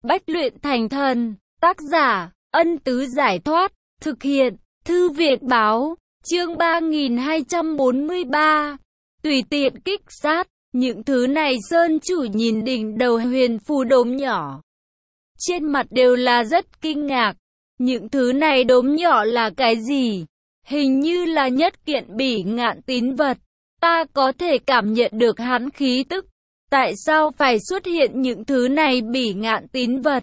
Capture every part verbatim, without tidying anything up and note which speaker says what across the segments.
Speaker 1: Bách luyện thành thần. Tác giả, Ân Tứ Giải Thoát. Thực hiện, Thư viện Báo. Chương ba nghìn hai trăm bốn mươi ba. Tùy tiện kích sát. Những thứ này Sơn Chủ nhìn đỉnh đầu huyền phù đốm nhỏ, trên mặt đều là rất kinh ngạc. Những thứ này đốm nhỏ là cái gì? Hình như là nhất kiện bỉ ngạn tín vật. Ta có thể cảm nhận được hắn khí tức. Tại sao phải xuất hiện những thứ này bỉ ngạn tín vật?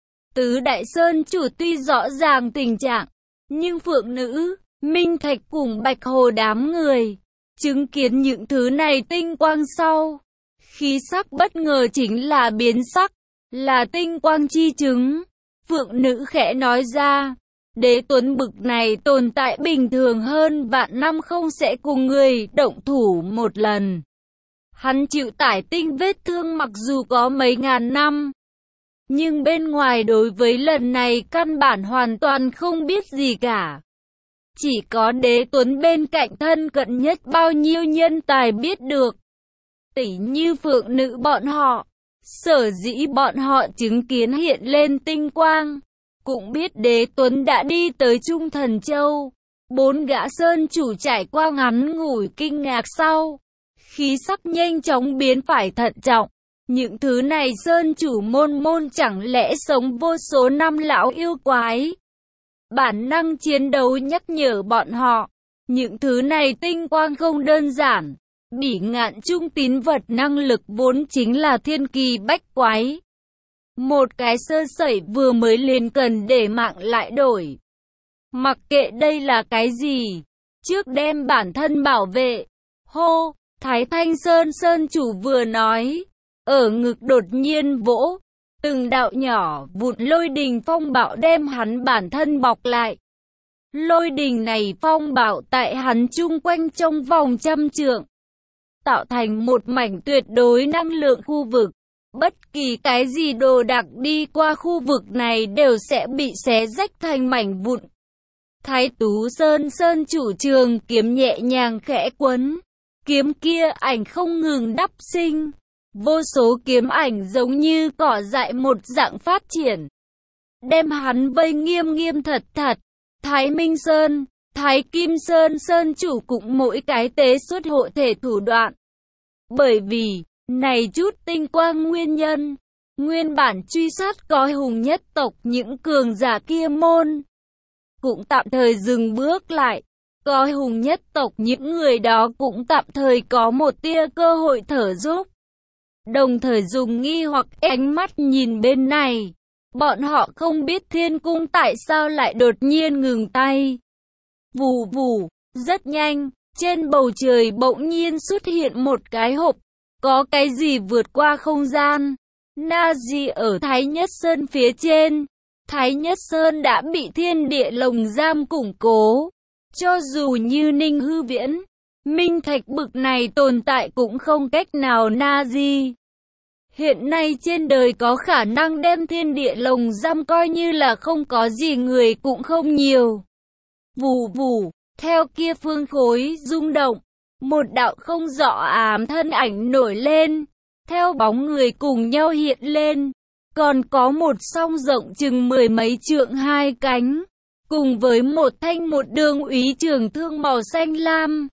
Speaker 1: Tứ Đại Sơn Chủ tuy rõ ràng tình trạng, nhưng Phượng Nữ, Minh Thạch cùng Bạch Hồ đám người chứng kiến những thứ này tinh quang sau, khí sắc bất ngờ chính là biến sắc, là tinh quang chi chứng. Phượng Nữ khẽ nói ra, Đế Tuấn bực này tồn tại bình thường hơn vạn năm không sẽ cùng người động thủ một lần. Hắn chịu tải tinh vết thương mặc dù có mấy ngàn năm, nhưng bên ngoài đối với lần này căn bản hoàn toàn không biết gì cả. Chỉ có Đế Tuấn bên cạnh thân cận nhất bao nhiêu nhân tài biết được. Tỉ như Phượng Nữ bọn họ, sở dĩ bọn họ chứng kiến hiện lên tinh quang, cũng biết Đế Tuấn đã đi tới Trung Thần Châu. Bốn gã Sơn Chủ trải qua ngắn ngủi kinh ngạc sau, khí sắc nhanh chóng biến phải thận trọng. Những thứ này Sơn Chủ môn môn chẳng lẽ sống vô số năm lão yêu quái? Bản năng chiến đấu nhắc nhở bọn họ, những thứ này tinh quang không đơn giản. Bỉ ngạn trung tín vật năng lực vốn chính là thiên kỳ bách quái. Một cái sơ sẩy vừa mới liền cần để mạng lại đổi. Mặc kệ đây là cái gì, trước đem bản thân bảo vệ. Hô, Thái Thanh Sơn Sơn Chủ vừa nói, ở ngực đột nhiên vỗ, từng đạo nhỏ vụn lôi đình phong bạo đem hắn bản thân bọc lại. Lôi đình này phong bạo tại hắn chung quanh trong vòng trăm trượng, tạo thành một mảnh tuyệt đối năng lượng khu vực. Bất kỳ cái gì đồ đạc đi qua khu vực này đều sẽ bị xé rách thành mảnh vụn. Thái Tú Sơn Sơn Chủ trường kiếm nhẹ nhàng khẽ quấn, kiếm kia ảnh không ngừng đắp sinh. Vô số kiếm ảnh giống như cỏ dại một dạng phát triển, đem hắn vây nghiêm nghiêm thật thật. Thái Minh Sơn, Thái Kim Sơn Sơn Chủ cũng mỗi cái tế xuất hộ thể thủ đoạn. Bởi vì, này chút tinh quang nguyên nhân, nguyên bản truy sát coi hùng nhất tộc những cường giả kia môn cũng tạm thời dừng bước lại. Coi hùng nhất tộc những người đó cũng tạm thời có một tia cơ hội thở dốc, đồng thời dùng nghi hoặc ánh mắt nhìn bên này. Bọn họ không biết thiên cung tại sao lại đột nhiên ngừng tay. Vù vù, rất nhanh, trên bầu trời bỗng nhiên xuất hiện một cái hộp. Có cái gì vượt qua không gian. Na Di ở Thái Nhất Sơn phía trên. Thái Nhất Sơn đã bị thiên địa lồng giam củng cố. Cho dù như Ninh Hư Viễn, Minh Thạch bực này tồn tại cũng không cách nào Na Di. Hiện nay trên đời có khả năng đem thiên địa lồng giam coi như là không có gì người cũng không nhiều. Vù vù, theo kia phương khối rung động, một đạo không rõ ám thân ảnh nổi lên, theo bóng người cùng nhau hiện lên. Còn có một song rộng chừng mười mấy trượng hai cánh, cùng với một thanh một đường úy trường thương màu xanh lam.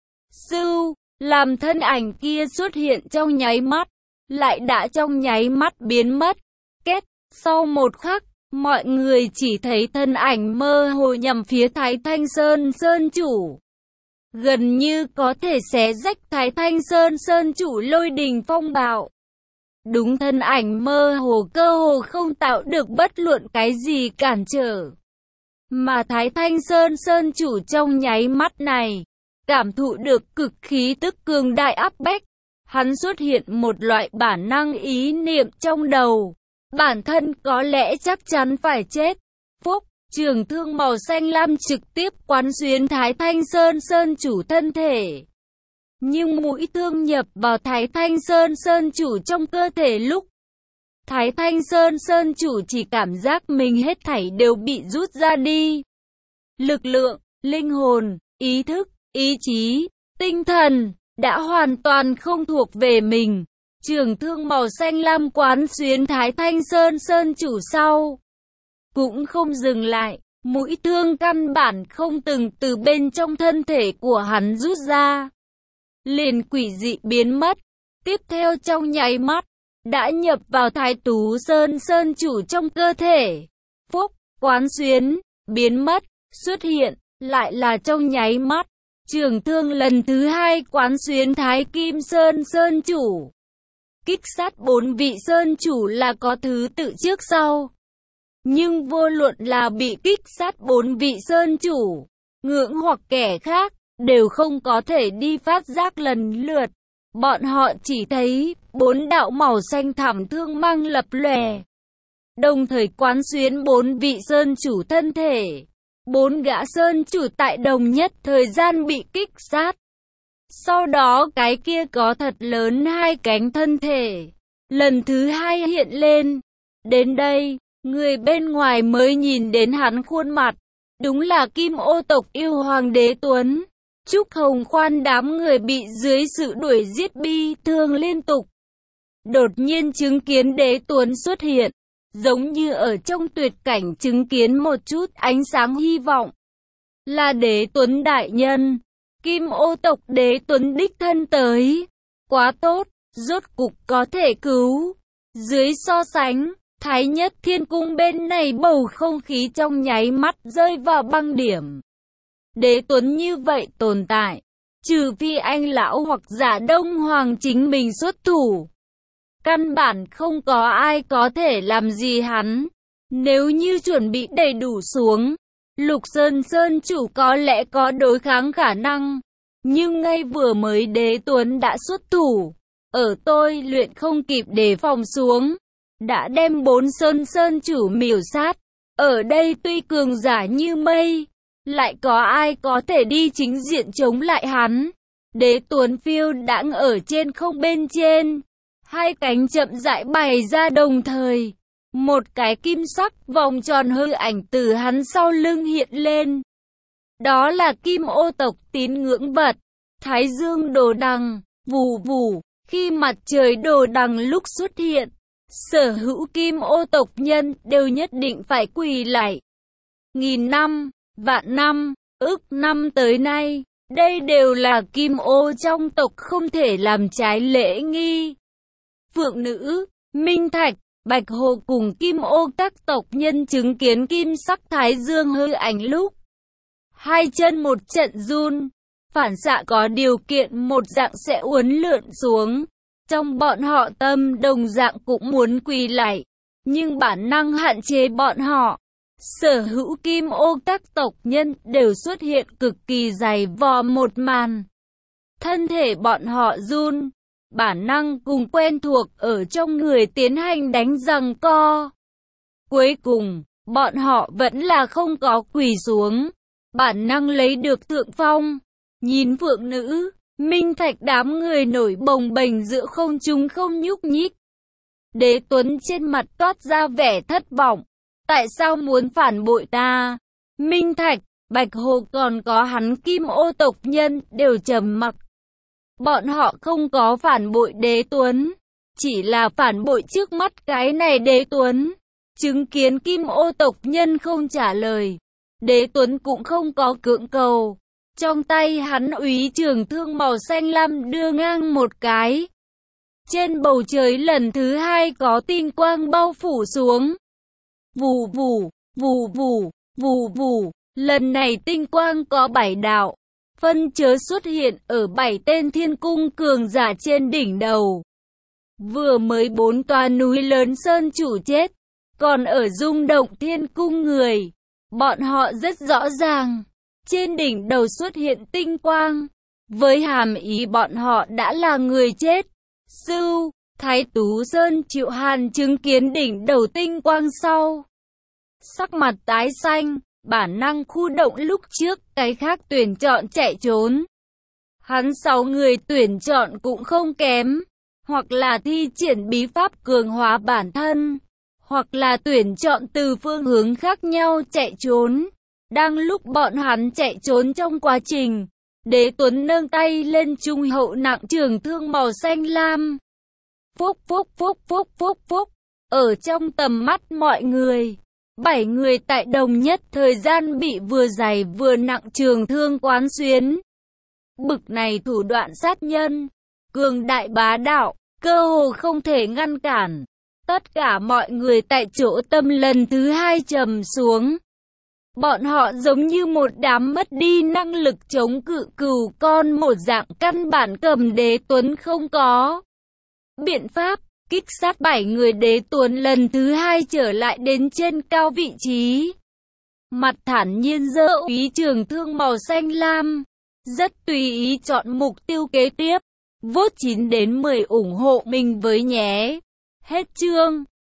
Speaker 1: Sưu, làm thân ảnh kia xuất hiện trong nháy mắt, lại đã trong nháy mắt biến mất. Kết, sau một khắc, mọi người chỉ thấy thân ảnh mơ hồ nhằm phía Thái Thanh Sơn Sơn Chủ. Gần như có thể xé rách Thái Thanh Sơn Sơn Chủ lôi đình phong bạo. Đúng, thân ảnh mơ hồ cơ hồ không tạo được bất luận cái gì cản trở. Mà Thái Thanh Sơn Sơn Chủ trong nháy mắt này, cảm thụ được cực khí tức cường đại áp bách. Hắn xuất hiện một loại bản năng ý niệm trong đầu. Bản thân có lẽ chắc chắn phải chết. Phúc, trường thương màu xanh lam trực tiếp quán xuyến Thái Thanh Sơn Sơn Chủ thân thể. Nhưng mũi thương nhập vào Thái Thanh Sơn Sơn Chủ trong cơ thể lúc, Thái Thanh Sơn Sơn Chủ chỉ cảm giác mình hết thảy đều bị rút ra đi. Lực lượng, linh hồn, ý thức, ý chí, tinh thần đã hoàn toàn không thuộc về mình. trường thương màu xanh lam quán xuyến Thái Thanh Sơn Sơn chủ sau. Cũng không dừng lại, mũi thương căn bản không từng từ bên trong thân thể của hắn rút ra. Liền quỷ dị biến mất, tiếp theo trong nháy mắt, đã nhập vào Thái Tú Sơn Sơn chủ trong cơ thể. Phúc, quán xuyến, biến mất, xuất hiện, lại là trong nháy mắt. Trường thương lần thứ hai quán xuyến Thái Kim Sơn Sơn chủ. Kích sát bốn vị Sơn chủ là có thứ tự trước sau. Nhưng vô luận là bị kích sát bốn vị Sơn chủ, ngưỡng hoặc kẻ khác, đều không có thể đi phát giác lần lượt. Bọn họ chỉ thấy bốn đạo màu xanh thẳm thương mang lập lòe, đồng thời quán xuyến bốn vị Sơn chủ thân thể. Bốn gã Sơn chủ tại đồng nhất thời gian bị kích sát. Sau đó cái kia có thật lớn hai cánh thân thể, lần thứ hai hiện lên. Đến đây, người bên ngoài mới nhìn đến hắn khuôn mặt. Đúng là Kim Ô tộc yêu hoàng Đế Tuấn. Trúc Hồng Khoan đám người bị dưới sự đuổi giết bi thương liên tục. Đột nhiên chứng kiến Đế Tuấn xuất hiện, giống như ở trong tuyệt cảnh chứng kiến một chút ánh sáng hy vọng. Là Đế Tuấn đại nhân, Kim Ô tộc Đế Tuấn đích thân tới. Quá tốt, rốt cục có thể cứu. Dưới so sánh, Thái Nhất Thiên Cung bên này bầu không khí trong nháy mắt rơi vào băng điểm. Đế Tuấn như vậy tồn tại, trừ phi anh lão hoặc Giả Đông Hoàng chính mình xuất thủ, căn bản không có ai có thể làm gì hắn. Nếu như chuẩn bị đầy đủ xuống, Lục Sơn Sơn chủ có lẽ có đối kháng khả năng. Nhưng ngay vừa mới Đế Tuấn đã xuất thủ, ở tôi luyện không kịp đề phòng xuống, đã đem bốn Sơn Sơn chủ miểu sát. Ở đây tuy cường giả như mây, lại có ai có thể đi chính diện chống lại hắn. Đế Tuấn phiêu đãng ở trên không bên trên, hai cánh chậm rãi bày ra đồng thời. Một cái kim sắc vòng tròn hư ảnh từ hắn sau lưng hiện lên. Đó là Kim Ô tộc tín ngưỡng vật, Thái Dương Đồ Đằng. Vù vù, khi mặt trời Đồ Đằng lúc xuất hiện, sở hữu Kim Ô tộc nhân đều nhất định phải quỳ lạy. Nghìn năm, vạn năm, ức năm tới nay, đây đều là Kim Ô trong tộc không thể làm trái lễ nghi. Phượng Nữ, Minh Thạch, Bạch Hồ cùng Kim Ô các tộc nhân chứng kiến kim sắc Thái Dương hư ảnh lúc, hai chân một trận run, phản xạ có điều kiện một dạng sẽ uốn lượn xuống. Trong bọn họ tâm đồng dạng cũng muốn quỳ lạy, nhưng bản năng hạn chế bọn họ. Sở hữu Kim Ô các tộc nhân đều xuất hiện cực kỳ dày vò một màn. Thân thể bọn họ run, bản năng cùng quen thuộc ở trong người tiến hành đánh giằng co. Cuối cùng, bọn họ vẫn là không có quỳ xuống, bản năng lấy được thượng phong. Nhìn Phượng Nữ, Minh Thạch đám người nổi bồng bềnh giữa không trung không nhúc nhích. Đế Tuấn trên mặt toát ra vẻ thất vọng. Tại sao muốn phản bội ta? Minh Thạch, Bạch Hồ còn có hắn Kim Ô tộc nhân đều trầm mặc. Bọn họ không có phản bội Đế Tuấn, chỉ là phản bội trước mắt cái này Đế Tuấn. Chứng kiến Kim Ô tộc nhân không trả lời, Đế Tuấn cũng không có cưỡng cầu. Trong tay hắn úy trường thương màu xanh lam đưa ngang một cái. Trên bầu trời lần thứ hai có tinh quang bao phủ xuống. Vù vù, vù vù, vù vù, lần này tinh quang có bảy đạo. Phân chớ xuất hiện ở bảy tên thiên cung cường giả trên đỉnh đầu. Vừa mới bốn tòa núi lớn sơn chủ chết, còn ở rung động thiên cung người. Bọn họ rất rõ ràng, trên đỉnh đầu xuất hiện tinh quang, với hàm ý bọn họ đã là người chết. Sưu, Thái Tú Sơn Triệu Hàn chứng kiến đỉnh đầu tinh quang sau, sắc mặt tái xanh, bản năng khu động lúc trước, cái khác tuyển chọn chạy trốn. Hắn sáu người tuyển chọn cũng không kém, hoặc là thi triển bí pháp cường hóa bản thân, hoặc là tuyển chọn từ phương hướng khác nhau chạy trốn. Đang lúc bọn hắn chạy trốn trong quá trình, Đế Tuấn nâng tay lên trung hậu nặng trường thương màu xanh lam. phúc phúc phúc phúc phúc phúc. Ở trong tầm mắt mọi người, bảy người tại đồng nhất thời gian bị vừa dày vừa nặng trường thương quán xuyến. Bực này thủ đoạn sát nhân, cường đại bá đạo, cơ hồ không thể ngăn cản. Tất cả mọi người tại chỗ tâm lần thứ hai trầm xuống. Bọn họ giống như một đám mất đi năng lực chống cự cừu con một dạng, căn bản cầm Đế Tuấn không có biện pháp. Kích sát bảy người Đế Tuấn lần thứ hai trở lại đến trên cao vị trí. Mặt thản nhiên giơ úy trường thương màu xanh lam. Rất tùy ý chọn mục tiêu kế tiếp. Vote chín đến mười ủng hộ mình với nhé. Hết chương.